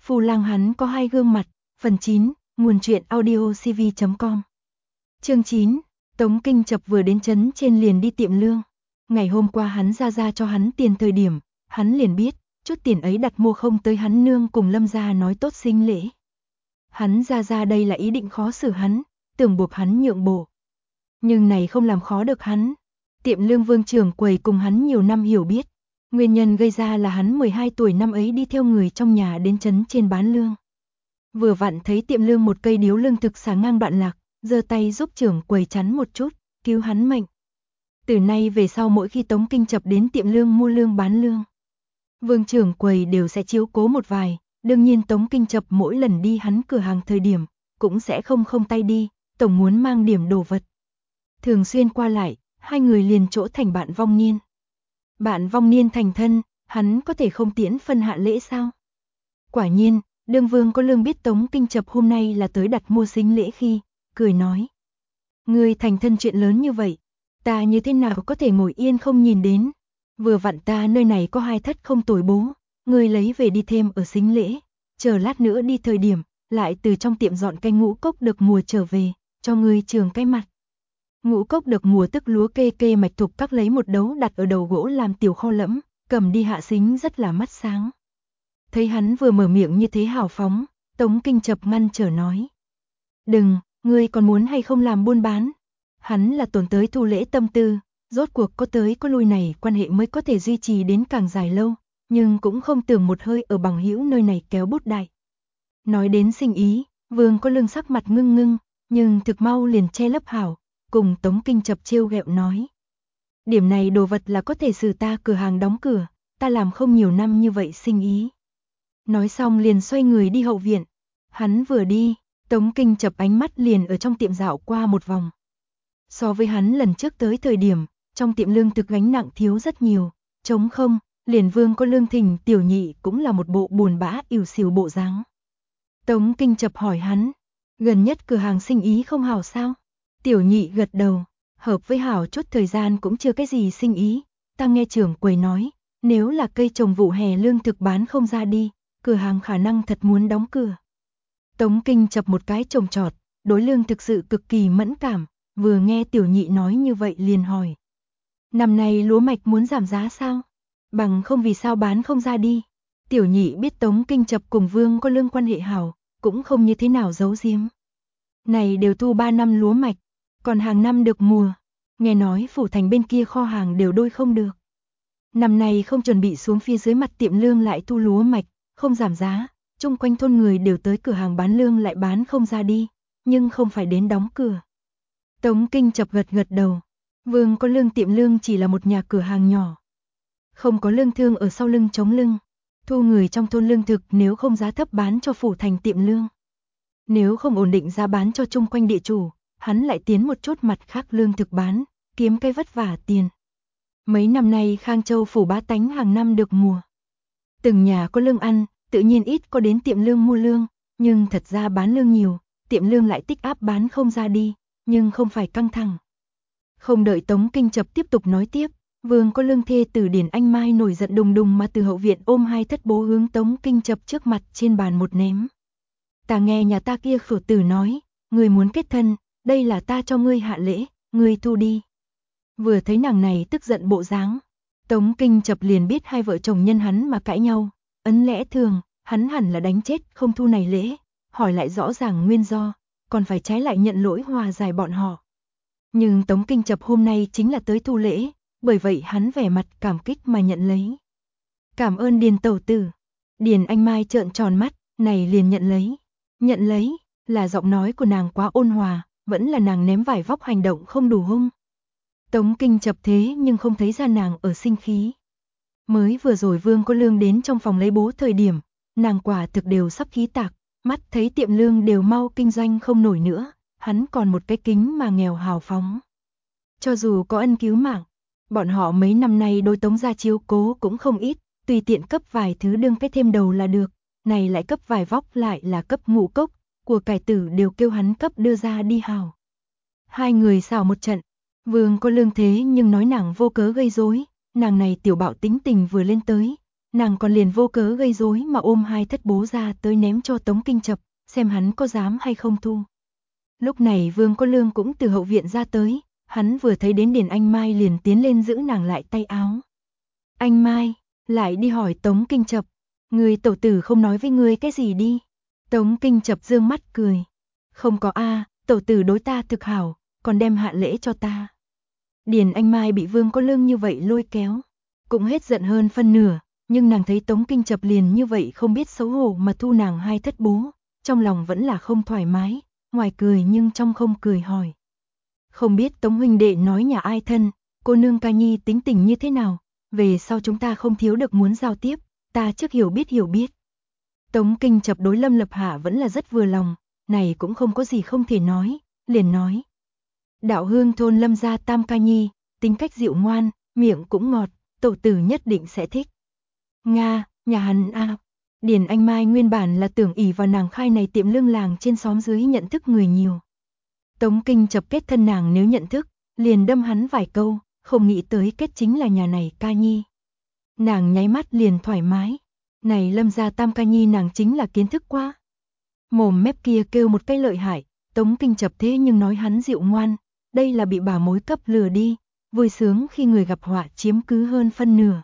Phù Lang hắn có hai gương mặt. Phần 9, nguồn truyện audiocv.com. Chương 9, Tống Kinh Chập vừa đến trấn trên liền đi tiệm lương. Ngày hôm qua hắn ra cho hắn tiền thời điểm, hắn liền biết, chút tiền ấy đặt mua không tới hắn nương cùng Lâm gia nói tốt sinh lễ. Hắn ra đây là ý định khó xử hắn, tưởng buộc hắn nhượng bộ. Nhưng này không làm khó được hắn. Tiệm lương Vương trưởng quầy cùng hắn nhiều năm hiểu biết. Nguyên nhân gây ra là hắn 12 tuổi năm ấy đi theo người trong nhà đến trấn trên bán lương. Vừa vặn thấy tiệm lương một cây điếu lương thực xả ngang đoạn lạc, giơ tay giúp trưởng quầy chắn một chút, cứu hắn mệnh. Từ nay về sau mỗi khi Tống Kinh Chập đến tiệm lương mua lương bán lương, Vương trưởng quầy đều sẽ chiếu cố một vài. Đương nhiên Tống Kinh Chập mỗi lần đi hắn cửa hàng thời điểm, cũng sẽ không tay đi, tổng muốn mang điểm đồ vật. Thường xuyên qua lại, hai người liền chỗ thành bạn vong niên. Bạn vong niên thành thân, hắn có thể không tiễn phân hạ lễ sao? Quả nhiên, đương Vương có lương biết Tống Kinh Chập hôm nay là tới đặt mua sính lễ khi, cười nói. Ngươi thành thân chuyện lớn như vậy, ta như thế nào có thể ngồi yên không nhìn đến. Vừa vặn ta nơi này có hai thất không tồi bố, ngươi lấy về đi thêm ở sính lễ, chờ lát nữa đi thời điểm, lại từ trong tiệm dọn cây ngũ cốc được mùa trở về, cho ngươi trường cái mặt. Ngũ cốc được mùa tức lúa kê mạch thục các lấy một đấu đặt ở đầu gỗ làm tiểu kho lẫm, cầm đi hạ sính rất là mắt sáng. Thấy hắn vừa mở miệng như thế hào phóng, Tống Kinh Chập ngăn trở nói. Đừng, ngươi còn muốn hay không làm buôn bán? Hắn là tổn tới thu lễ tâm tư, rốt cuộc có tới có lui này quan hệ mới có thể duy trì đến càng dài lâu, nhưng cũng không tưởng một hơi ở bằng hữu nơi này kéo bút đại. Nói đến sinh ý, Vương có lương sắc mặt ngưng, nhưng thực mau liền che lấp hảo, cùng Tống Kinh Chập trêu ghẹo nói. Điểm này đồ vật là có thể xử ta cửa hàng đóng cửa, ta làm không nhiều năm như vậy sinh ý. Nói xong liền xoay người đi hậu viện. Hắn vừa đi, Tống Kinh Chập ánh mắt liền ở trong tiệm dạo qua một vòng. So với hắn lần trước tới thời điểm, trong tiệm lương thực gánh nặng thiếu rất nhiều, trống không, liền Vương có lương thỉnh tiểu nhị cũng là một bộ buồn bã ỉu xìu bộ dáng. Tống Kinh Chập hỏi hắn, gần nhất cửa hàng sinh ý không hảo sao? Tiểu nhị gật đầu, hợp với hảo chút thời gian cũng chưa cái gì sinh ý, ta nghe trưởng quầy nói, nếu là cây trồng vụ hè lương thực bán không ra đi, cửa hàng khả năng thật muốn đóng cửa. Tống Kinh Chập một cái trồng trọt, đối lương thực sự cực kỳ mẫn cảm, vừa nghe tiểu nhị nói như vậy liền hỏi. Năm nay lúa mạch muốn giảm giá sao? Bằng không vì sao bán không ra đi? Tiểu nhị biết Tống Kinh Chập cùng Vương có lương quan hệ hảo, cũng không như thế nào giấu giếm. Này đều thu 3 năm lúa mạch, còn hàng năm được mùa, nghe nói phủ thành bên kia kho hàng đều đôi không được. Năm nay không chuẩn bị xuống phía dưới mặt tiệm lương lại thu lúa mạch, không giảm giá, chung quanh thôn người đều tới cửa hàng bán lương lại bán không ra đi, nhưng không phải đến đóng cửa. Tống Kinh Chập gật đầu, Vương có lương tiệm lương chỉ là một nhà cửa hàng nhỏ. Không có lương thương ở sau lưng chống lưng, thu người trong thôn lương thực nếu không giá thấp bán cho phủ thành tiệm lương. Nếu không ổn định giá bán cho chung quanh địa chủ, hắn lại tiến một chút mặt khác lương thực bán, kiếm cái vất vả tiền. Mấy năm nay Khang Châu phủ bá tánh hàng năm được mùa. Từng nhà có lương ăn, tự nhiên ít có đến tiệm lương mua lương, nhưng thật ra bán lương nhiều, tiệm lương lại tích áp bán không ra đi, nhưng không phải căng thẳng. Không đợi Tống Kinh Chập tiếp tục nói tiếp, Vương có lương thê tử Điển Anh Mai nổi giận đùng đùng mà từ hậu viện ôm hai thất bố hướng Tống Kinh Chập trước mặt trên bàn một ném. Ta nghe nhà ta kia khổ tử nói, người muốn kết thân, đây là ta cho ngươi hạ lễ, ngươi thu đi. Vừa thấy nàng này tức giận bộ dáng, Tống Kinh Chập liền biết hai vợ chồng nhân hắn mà cãi nhau, ấn lẽ thường, hắn hẳn là đánh chết không thu này lễ, hỏi lại rõ ràng nguyên do, còn phải trái lại nhận lỗi hòa giải bọn họ. Nhưng Tống Kinh Chập hôm nay chính là tới thu lễ, bởi vậy hắn vẻ mặt cảm kích mà nhận lấy. Cảm ơn Điền tẩu tử. Điền Anh Mai trợn tròn mắt, này liền nhận lấy. Nhận lấy, là giọng nói của nàng quá ôn hòa, vẫn là nàng ném vải vóc hành động không đủ hung. Tống Kinh Chập thế nhưng không thấy ra nàng ở sinh khí. Mới vừa rồi Vương có lương đến trong phòng lấy bố thời điểm, nàng quả thực đều sắp khí tạc, mắt thấy tiệm lương đều mau kinh doanh không nổi nữa, hắn còn một cái kính mà nghèo hào phóng. Cho dù có ân cứu mạng, bọn họ mấy năm nay đối Tống gia chiếu cố cũng không ít, tùy tiện cấp vài thứ đương cái thêm đầu là được, này lại cấp vài vóc lại là cấp ngũ cốc, của cải tử đều kêu hắn cấp đưa ra đi hào. Hai người xào một trận, Vương có lương thế nhưng nói nàng vô cớ gây rối, nàng này tiểu bạo tính tình vừa lên tới, nàng còn liền vô cớ gây rối mà ôm hai thất bố ra tới ném cho Tống Kinh Chập, xem hắn có dám hay không thu. Lúc này Vương Có Lương cũng từ hậu viện ra tới, hắn vừa thấy đến Điền Anh Mai liền tiến lên giữ nàng lại tay áo. Anh Mai, lại đi hỏi Tống Kinh Chập, người tẩu tử không nói với ngươi cái gì đi. Tống Kinh Chập dương mắt cười. Không có a, tẩu tử đối ta thực hảo, còn đem hạ lễ cho ta. Điền Anh Mai bị Vương Có Lương như vậy lôi kéo, cũng hết giận hơn phân nửa, nhưng nàng thấy Tống Kinh Chập liền như vậy không biết xấu hổ mà thu nàng hai thất bố, trong lòng vẫn là không thoải mái, ngoài cười nhưng trong không cười hỏi. Không biết Tống huynh đệ nói nhà ai thân, cô nương ca nhi tính tình như thế nào, về sau chúng ta không thiếu được muốn giao tiếp, ta trước hiểu biết. Tống Kinh Chập đối Lâm Lập Hạ vẫn là rất vừa lòng, này cũng không có gì không thể nói, liền nói. Đạo hương thôn Lâm gia tam ca nhi, tính cách dịu ngoan, miệng cũng ngọt, tẩu tử nhất định sẽ thích. Nga, nhà hắn a. Điền Anh Mai nguyên bản là tưởng ỷ vào nàng khai này tiệm lương làng trên xóm dưới nhận thức người nhiều. Tống Kinh Chập kết thân nàng nếu nhận thức, liền đâm hắn vài câu, không nghĩ tới kết chính là nhà này ca nhi. Nàng nháy mắt liền thoải mái, này Lâm gia tam ca nhi nàng chính là kiến thức quá. Mồm mép kia kêu một cái lợi hại, Tống Kinh Chập thế nhưng nói hắn dịu ngoan, đây là bị bà mối cấp lừa đi, vui sướng khi người gặp họa chiếm cứ hơn phân nửa.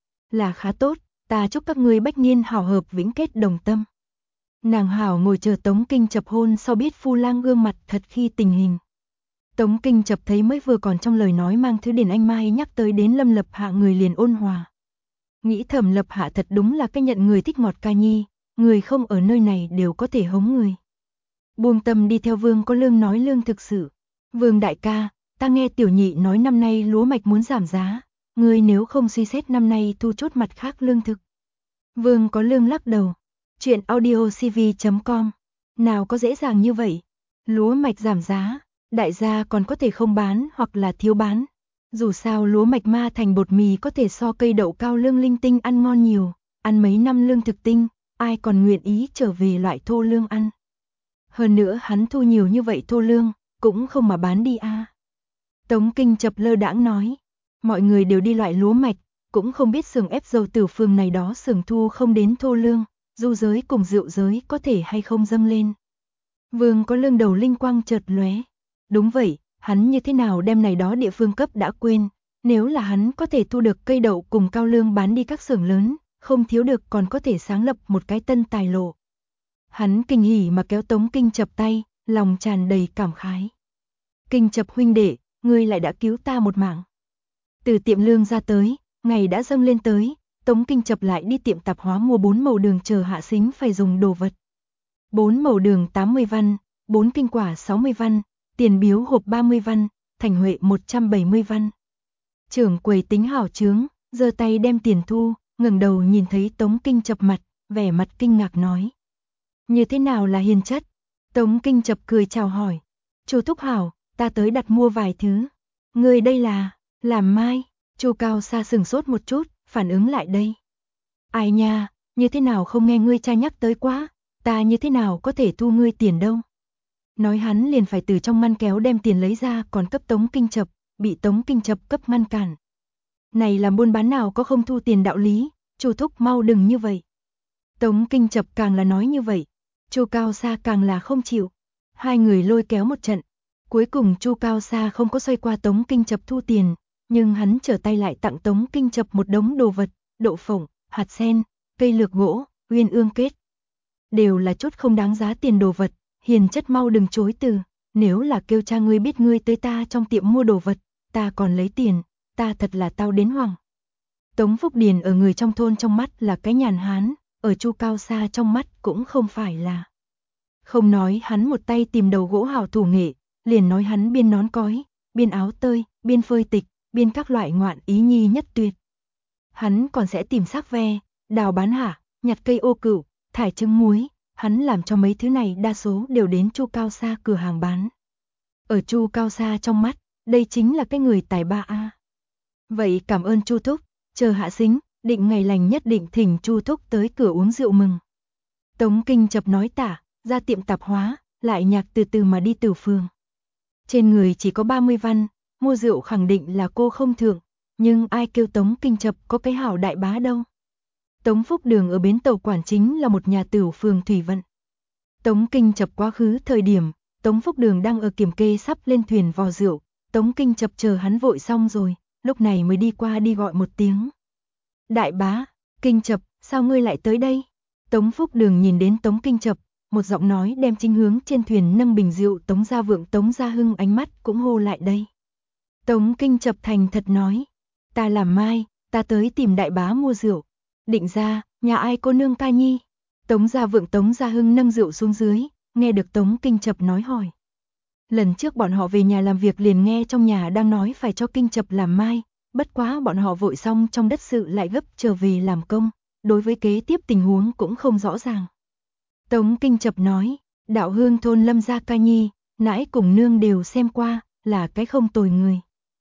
Là khá tốt, ta chúc các ngươi bách niên hảo hợp vĩnh kết đồng tâm. Nàng hảo ngồi chờ Tống Kinh Chập hôn sau biết phu lang gương mặt thật khi tình hình. Tống Kinh Chập thấy mới vừa còn trong lời nói mang thứ Điền Anh Mai nhắc tới đến Lâm Lập Hạ người liền ôn hòa. Nghĩ thầm Lập Hạ thật đúng là cái nhận người thích ngọt ca nhi, người không ở nơi này đều có thể hống người. Buông tâm đi theo Vương Có Lương nói lương thực sự. Vương đại ca, ta nghe tiểu nhị nói năm nay lúa mạch muốn giảm giá, ngươi nếu không suy xét năm nay thu chốt mặt khác lương thực. Vương Có Lương lắc đầu. Chuyện audiocv.com. Nào có dễ dàng như vậy. Lúa mạch giảm giá, đại gia còn có thể không bán hoặc là thiếu bán. Dù sao lúa mạch ma thành bột mì có thể so cây đậu cao lương linh tinh ăn ngon nhiều, ăn mấy năm lương thực tinh, ai còn nguyện ý trở về loại thô lương ăn. Hơn nữa hắn thu nhiều như vậy thô lương, cũng không mà bán đi a. Tống Kinh Chập lơ đãng nói, mọi người đều đi loại lúa mạch, cũng không biết xưởng ép dầu Tử Phương này đó xưởng thu không đến thô lương, du giới cùng rượu giới có thể hay không dâng lên. Vương Có Lương đầu linh quang chợt lóe. Đúng vậy, hắn như thế nào đem này đó địa phương cấp đã quên, nếu là hắn có thể thu được cây đậu cùng cao lương bán đi các xưởng lớn, không thiếu được còn có thể sáng lập một cái tân tài lộ. Hắn kinh hỉ mà kéo Tống Kinh Chập tay, lòng tràn đầy cảm khái. Kinh Chập huynh đệ, ngươi lại đã cứu ta một mạng. Từ tiệm lương ra tới, ngày đã dâng lên tới, Tống Kinh Chập lại đi tiệm tạp hóa mua 4 màu đường chờ Hạ Sính phải dùng đồ vật. 4 màu đường 80 văn, 4 kinh quả 60 văn, tiền biếu hộp 30 văn, thành huệ 170 văn. Trưởng quầy tính hảo chướng, giơ tay đem tiền thu, ngẩng đầu nhìn thấy Tống Kinh Chập mặt, vẻ mặt kinh ngạc nói. Như thế nào là hiền chất? Tống Kinh Chập cười chào hỏi. Chu thúc hảo, ta tới đặt mua vài thứ. Người đây là, làm mai. Chu Cao Sa sừng sốt một chút, phản ứng lại đây. Ai nha, như thế nào không nghe ngươi cha nhắc tới quá, ta như thế nào có thể thu ngươi tiền đâu. Nói hắn liền phải từ trong ngăn kéo đem tiền lấy ra còn cấp Tống Kinh Chập, bị Tống Kinh Chập cấp ngăn cản. Này làm buôn bán nào có không thu tiền đạo lý, Chu thúc mau đừng như vậy. Tống Kinh Chập càng là nói như vậy, Chu Cao Sa càng là không chịu. Hai người lôi kéo một trận, cuối cùng Chu Cao Sa không có xoay qua Tống Kinh Chập thu tiền, nhưng hắn trở tay lại tặng Tống Kinh Chập một đống đồ vật, đậu phộng, hạt sen, cây lược gỗ, uyên ương kết. Đều là chút không đáng giá tiền đồ vật, hiền chất mau đừng chối từ, nếu là kêu cha ngươi biết ngươi tới ta trong tiệm mua đồ vật, ta còn lấy tiền, ta thật là tao đến hoảng. Tống Phúc Điền ở người trong thôn trong mắt là cái nhàn hán, ở Chu Cao Sa trong mắt cũng không phải là. Không nói hắn một tay tìm đầu gỗ hảo thủ nghệ, liền nói hắn biên nón cói, biên áo tơi, biên phơi tịch, biên các loại ngoạn ý nhi nhất tuyệt. Hắn còn sẽ tìm xác ve, đào bán hả, nhặt cây ô cửu, thải trứng muối, hắn làm cho mấy thứ này đa số đều đến Chu Cao Sa cửa hàng bán. Ở Chu Cao Sa trong mắt, đây chính là cái người tài ba a. Vậy cảm ơn Chu thúc, chờ Hạ Sính, định ngày lành nhất định thỉnh Chu thúc tới cửa uống rượu mừng. Tống Kinh Chập nói tả, ra tiệm tạp hóa, lại nhạc từ từ mà đi Tử Phương. Trên người chỉ có 30 văn, mua rượu khẳng định là cô không thượng, nhưng ai kêu Tống Kinh Chập có cái hảo đại bá đâu. Tống Phúc Đường ở bến tàu quản chính là một nhà tửu phường Thủy Vận. Tống Kinh Chập quá khứ thời điểm, Tống Phúc Đường đang ở kiểm kê sắp lên thuyền vò rượu, Tống Kinh Chập chờ hắn vội xong rồi, lúc này mới đi qua đi gọi một tiếng. Đại bá, Kinh Chập, sao ngươi lại tới đây? Tống Phúc Đường nhìn đến Tống Kinh Chập, một giọng nói đem chính hướng trên thuyền nâng bình rượu Tống Gia Vượng Tống Gia Hưng ánh mắt cũng hô lại đây. Tống Kinh Chập thành thật nói, ta làm mai, ta tới tìm đại bá mua rượu. Định ra, nhà ai cô nương ca nhi? Tống Gia Vượng Tống Gia Hưng nâng rượu xuống dưới, nghe được Tống Kinh Chập nói hỏi. Lần trước bọn họ về nhà làm việc liền nghe trong nhà đang nói phải cho Kinh Chập làm mai, bất quá bọn họ vội xong trong đất sự lại gấp trở về làm công, đối với kế tiếp tình huống cũng không rõ ràng. Tống Kinh Chập nói, đạo hương thôn Lâm gia ca nhi, nãi cùng nương đều xem qua, là cái không tồi người.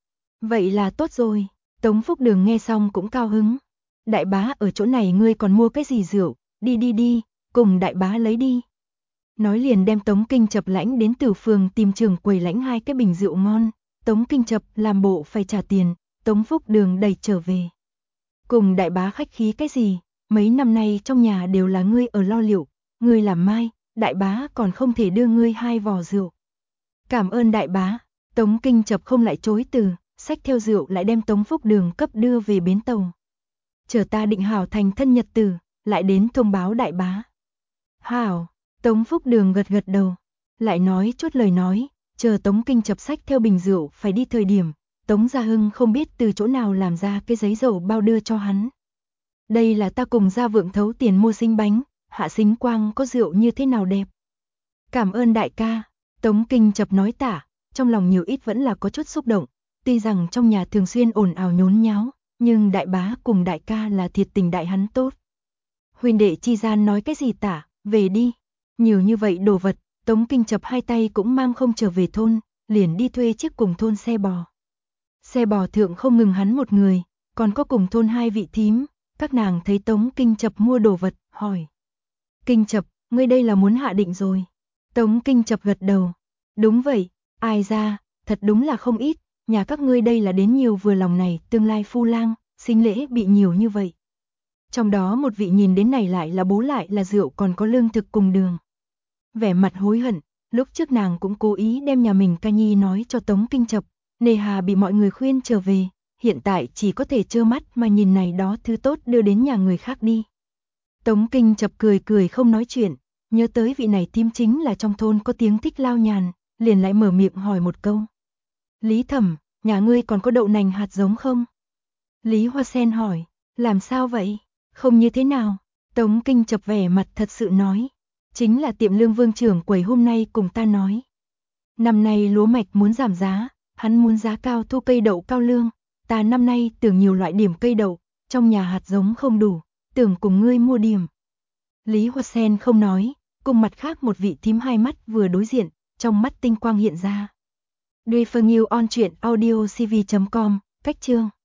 Vậy là tốt rồi, Tống Phúc Đường nghe xong cũng cao hứng. Đại bá ở chỗ này ngươi còn mua cái gì rượu, đi, cùng đại bá lấy đi. Nói liền đem Tống Kinh Chập lãnh đến Tử phường tìm trưởng quầy lãnh 2 cái bình rượu ngon, Tống Kinh Chập làm bộ phải trả tiền, Tống Phúc Đường đẩy trở về. Cùng đại bá khách khí cái gì, mấy năm nay trong nhà đều là ngươi ở lo liệu, ngươi làm mai, đại bá còn không thể đưa ngươi 2 vò rượu. Cảm ơn đại bá, Tống Kinh Chập không lại chối từ, xách theo rượu lại đem Tống Phúc Đường cấp đưa về bến tàu. Chờ ta định hảo thành thân nhật tử, lại đến thông báo đại bá. Hảo, Tống Phúc Đường gật gật đầu, lại nói chút lời nói, chờ Tống Kinh Chập xách theo bình rượu phải đi thời điểm, Tống Gia Hưng không biết từ chỗ nào làm ra cái giấy dầu bao đưa cho hắn. Đây là ta cùng Gia Vượng thấu tiền mua sinh bánh, Hạ Sính Quang có rượu như thế nào đẹp. Cảm ơn đại ca, Tống Kinh Chập nói tả, trong lòng nhiều ít vẫn là có chút xúc động, tuy rằng trong nhà thường xuyên ồn ào nhốn nháo, nhưng đại bá cùng đại ca là thiệt tình đại hắn tốt. Huynh đệ chi gian nói cái gì tả, về đi. Nhiều như vậy đồ vật, Tống Kinh Chập 2 tay cũng mang không trở về thôn, liền đi thuê chiếc cùng thôn xe bò. Xe bò thượng không ngừng hắn một người, còn có cùng thôn 2 vị thím, các nàng thấy Tống Kinh Chập mua đồ vật, hỏi. Kinh Chập, ngươi đây là muốn hạ định rồi. Tống Kinh Chập gật đầu. Đúng vậy, ai ra, thật đúng là không ít, nhà các ngươi đây là đến nhiều vừa lòng này, tương lai phu lang, sinh lễ bị nhiều như vậy. Trong đó một vị nhìn đến này lại là bố lại là rượu còn có lương thực cùng đường. Vẻ mặt hối hận, lúc trước nàng cũng cố ý đem nhà mình ca nhi nói cho Tống Kinh Chập, nề hà bị mọi người khuyên trở về, hiện tại chỉ có thể trơ mắt mà nhìn này đó thứ tốt đưa đến nhà người khác đi. Tống Kinh Chập cười không nói chuyện, nhớ tới vị này thím chính là trong thôn có tiếng thích lao nhàn, liền lại mở miệng hỏi một câu. Lý Thẩm, nhà ngươi còn có đậu nành hạt giống không? Lý Hoa Sen hỏi, làm sao vậy? Không như thế nào? Tống Kinh Chập vẻ mặt thật sự nói, chính là tiệm lương Vương trưởng quầy hôm nay cùng ta nói. Năm nay lúa mạch muốn giảm giá, hắn muốn giá cao thu cây đậu cao lương, ta năm nay tưởng nhiều loại điểm cây đậu, trong nhà hạt giống không đủ, tưởng cùng ngươi mua điểm. Lý Hoa Sen không nói, cùng mặt khác một vị thím 2 mắt vừa đối diện, trong mắt tinh quang hiện ra. Duy Phương Yêu on truyện audio cv.com, cách chương